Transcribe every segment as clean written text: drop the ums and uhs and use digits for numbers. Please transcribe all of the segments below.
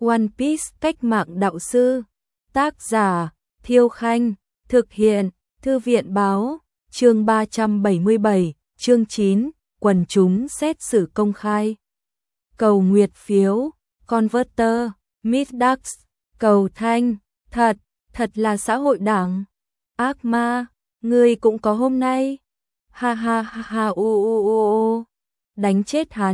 One Piece cách mạng đạo sư. Tác giả Thiêu Khanh. Thực hiện Thư viện Báo. Chương 377, chương 9, quần chúng xét xử công khai. Cầu nguyệt phiếu, Converter, Middax, cầu thanh, thật là xã hội đảng. Ác ma, ngươi cũng có hôm nay. Ha ha ha ha ô. Đánh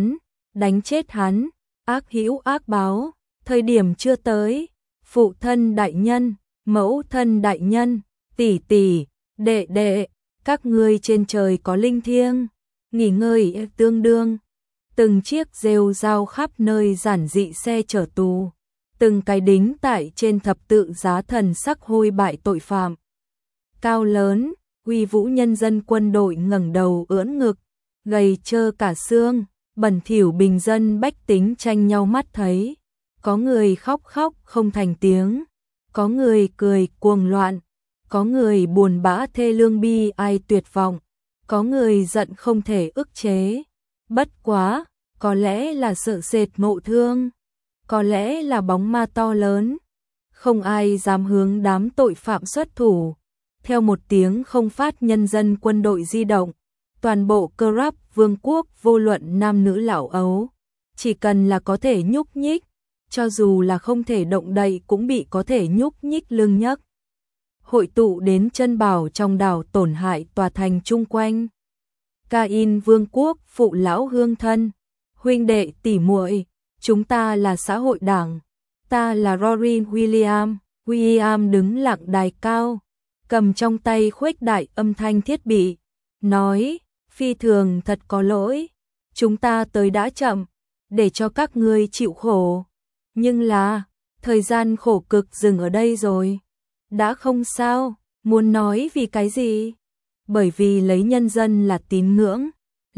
chết hắn, ác hữu ác báo, thời điểm chưa tới. Phụ thân đại nhân, mẫu thân đại nhân, tỷ tỷ, đệ, các ngươi trên trời có linh thiêng, nghỉ ngơi tương đương. Từng chiếc rêu rao khắp nơi giản dị xe chở tù, từng cái đính tại trên thập tự giá thần sắc hôi bại tội phạm. Cao lớn, uy vũ nhân dân quân đội ngẩng đầu ưỡn ngực, gầy trơ cả xương, bẩn thỉu bình dân bách tính tranh nhau mắt thấy. Có người khóc không thành tiếng, có người cười cuồng loạn, có người buồn bã thê lương bi ai tuyệt vọng, có người giận không thể ức chế. Bất quá, có lẽ là sợ sệt ngộ thương, có lẽ là bóng ma to lớn, không ai dám hướng đám tội phạm xuất thủ. Theo một tiếng không phát nhân dân quân đội di động, toàn bộ Crab vương quốc vô luận nam nữ lão ấu, chỉ cần là có thể nhúc nhích, cho dù là không thể động đậy cũng bị có thể nhúc nhích lưng nhấc. Hội tụ đến chân bảo trong đảo tổn hại tòa thành chung quanh. Cain vương quốc phụ lão hương thân, huynh đệ tỷ muội, chúng ta là xã hội đảng, ta là Rory William. William đứng lặng đài cao, cầm trong tay khuếch đại âm thanh thiết bị, nói, phi thường thật có lỗi, chúng ta tới đã chậm, để cho các ngươi chịu khổ. Nhưng là, thời gian khổ cực dừng ở đây rồi. Đã không sao, muốn nói vì cái gì? Bởi vì lấy nhân dân là tín ngưỡng,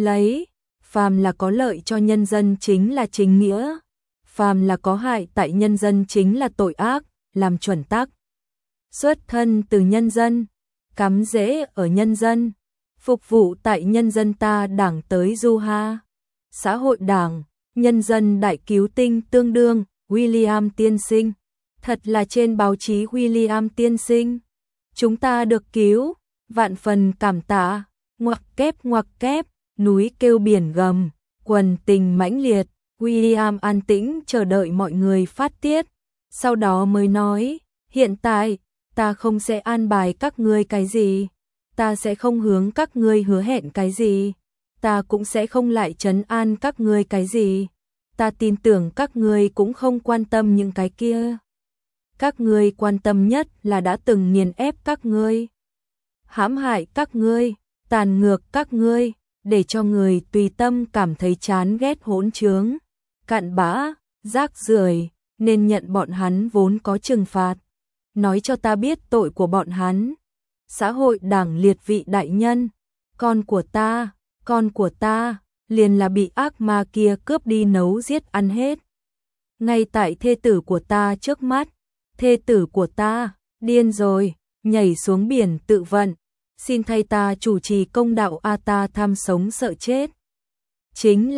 phàm là có lợi cho nhân dân chính là chính nghĩa, phàm là có hại tại nhân dân chính là tội ác, làm chuẩn tắc. Xuất thân từ nhân dân, cắm rễ ở nhân dân, phục vụ tại nhân dân ta đảng tới du ha. Xã hội đảng, nhân dân đại cứu tinh tương đương, William tiên sinh. Thật là trên báo chí William tiên sinh. Chúng ta được cứu, vạn phần cảm tạ, ngoặc kép, núi kêu biển gầm, quần tình mãnh liệt. William an tĩnh chờ đợi mọi người phát tiết, sau đó mới nói, hiện tại, ta không sẽ an bài các ngươi cái gì, ta sẽ không hướng các ngươi hứa hẹn cái gì, ta cũng sẽ không lại trấn an các ngươi cái gì, ta tin tưởng các ngươi cũng không quan tâm những cái kia. Các ngươi quan tâm nhất là đã từng nghiền ép các ngươi, hãm hại các ngươi, tàn ngược các ngươi, để cho người tùy tâm cảm thấy chán ghét hỗn trướng, cặn bã, rác rưởi, nên nhận bọn hắn vốn có trừng phạt. Nói cho ta biết tội của bọn hắn. Xã hội đảng liệt vị đại nhân, con của ta, liền là bị ác ma kia cướp đi nấu giết ăn hết. Ngay tại thê tử của ta trước mắt, thê tử của ta, điên rồi, nhảy xuống biển tự vận, xin thay ta chủ trì công đạo a ta tham sống sợ chết. Chính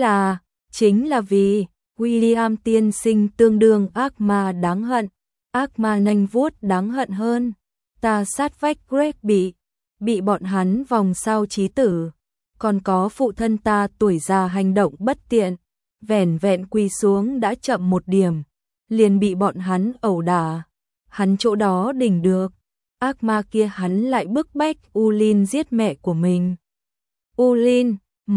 là vì, William tiên sinh tương đương ác ma đáng hận, ác ma nanh vuốt đáng hận hơn. Ta sát vách Greg bị bọn hắn vòng sao chí tử, còn có phụ thân ta tuổi già hành động bất tiện, vẻn vẹn quỳ xuống đã chậm một điểm, liền bị bọn hắn ẩu đả. Hắn chỗ đó đỉnh được, ác ma kia hắn lại bức bách Ulin giết mẹ của mình. Ulin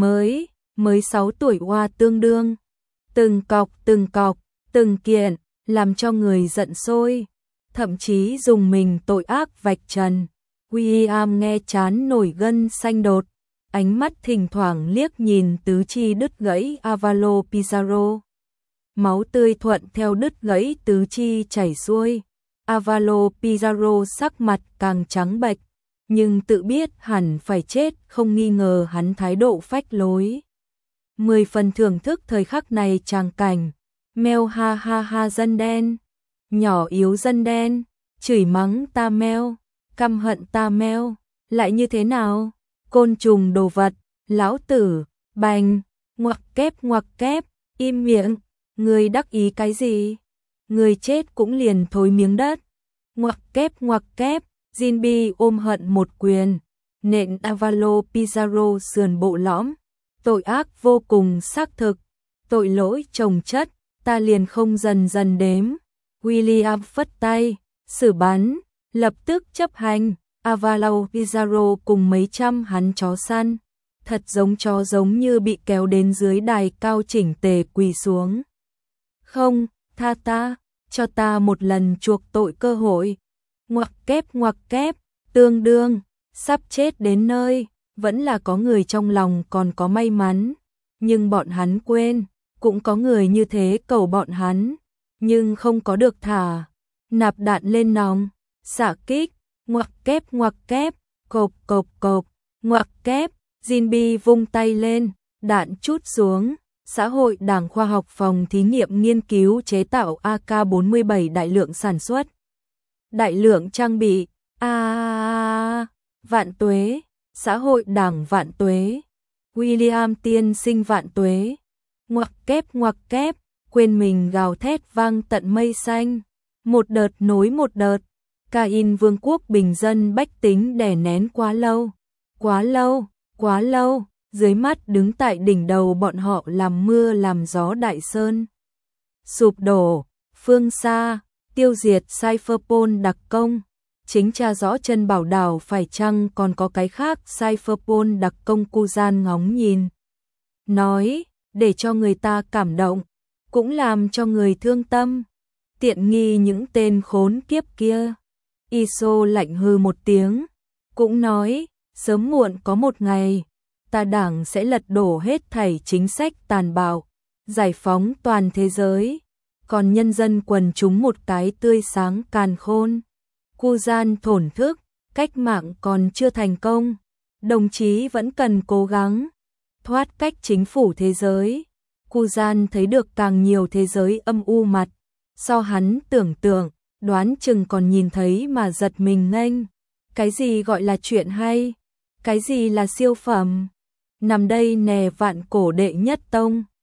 mới 6 tuổi hoa tương đương, từng cọc, từng kiện, làm cho người giận sôi, thậm chí dùng mình tội ác vạch trần. William nghe chán nổi gân xanh đột, ánh mắt thỉnh thoảng liếc nhìn tứ chi đứt gãy Avalo Pizarro. Máu tươi thuận theo đứt gãy tứ chi chảy xuôi. Avalo Pizarro sắc mặt càng trắng bệch, nhưng tự biết hẳn phải chết, không nghi ngờ hắn thái độ phách lối. 10 phần thưởng thức thời khắc này tràng cảnh. Mèo ha ha ha dân đen, nhỏ yếu dân đen, chửi mắng ta mèo, căm hận ta mèo, lại như thế nào? Côn trùng đồ vật, lão tử, bành, ngoặc kép, im miệng, ngươi đắc ý cái gì? người chết cũng liền thối miếng đất. Ngoặc kép, Jinbi ôm hận một quyền, nện Avalo Pizarro sườn bộ lõm. Tội ác vô cùng xác thực, tội lỗi chồng chất, ta liền không dần dần đếm. William phất tay, xử bắn, lập tức chấp hành. Avalo Pizarro cùng mấy trăm hắn chó săn, thật giống chó giống như bị kéo đến dưới đài cao chỉnh tề quỳ xuống. Không, tha ta, cho ta một lần chuộc tội cơ hội. Ngoặc kép, tương đương, sắp chết đến nơi, vẫn là có người trong lòng còn có may mắn, nhưng bọn hắn quên, cũng có người như thế cầu bọn hắn, nhưng không có được thả. Nạp đạn lên nòng, xạ kích, ngoặc kép, cộp, ngoặc kép, Jinbi vung tay lên, đạn trút xuống. Xã hội Đảng Khoa học Phòng thí nghiệm nghiên cứu chế tạo AK-47 đại lượng sản xuất. Đại lượng trang bị. Vạn tuế. Xã hội Đảng vạn tuế. William tiên sinh vạn tuế. Ngoặc kép, quên mình gào thét vang tận mây xanh. Một đợt nối một đợt. Cain vương quốc bình dân bách tính đè nén quá lâu. Dưới mắt đứng tại đỉnh đầu bọn họ làm mưa làm gió đại sơn. Sụp đổ, phương xa, tiêu diệt Cypherpol đặc công. Chính tra rõ chân bảo đảo phải chăng còn có cái khác. Cypherpol đặc công Kuzan ngóng nhìn. Nói, để cho người ta cảm động, cũng làm cho người thương tâm. Tiện nghi những tên khốn kiếp kia. Iso lạnh hừ một tiếng, cũng nói, sớm muộn có một ngày, ta Đảng sẽ lật đổ hết thảy chính sách tàn bạo, giải phóng toàn thế giới, còn nhân dân quần chúng một cái tươi sáng càn khôn. Kuzan thổn thức, cách mạng còn chưa thành công, đồng chí vẫn cần cố gắng thoát cách chính phủ thế giới. Kuzan thấy được càng nhiều thế giới âm u mặt, so hắn tưởng tượng, đoán chừng còn nhìn thấy mà giật mình nghênh. Cái gì gọi là chuyện hay? Cái gì là siêu phẩm? Nằm đây nè vạn cổ đệ nhất tông.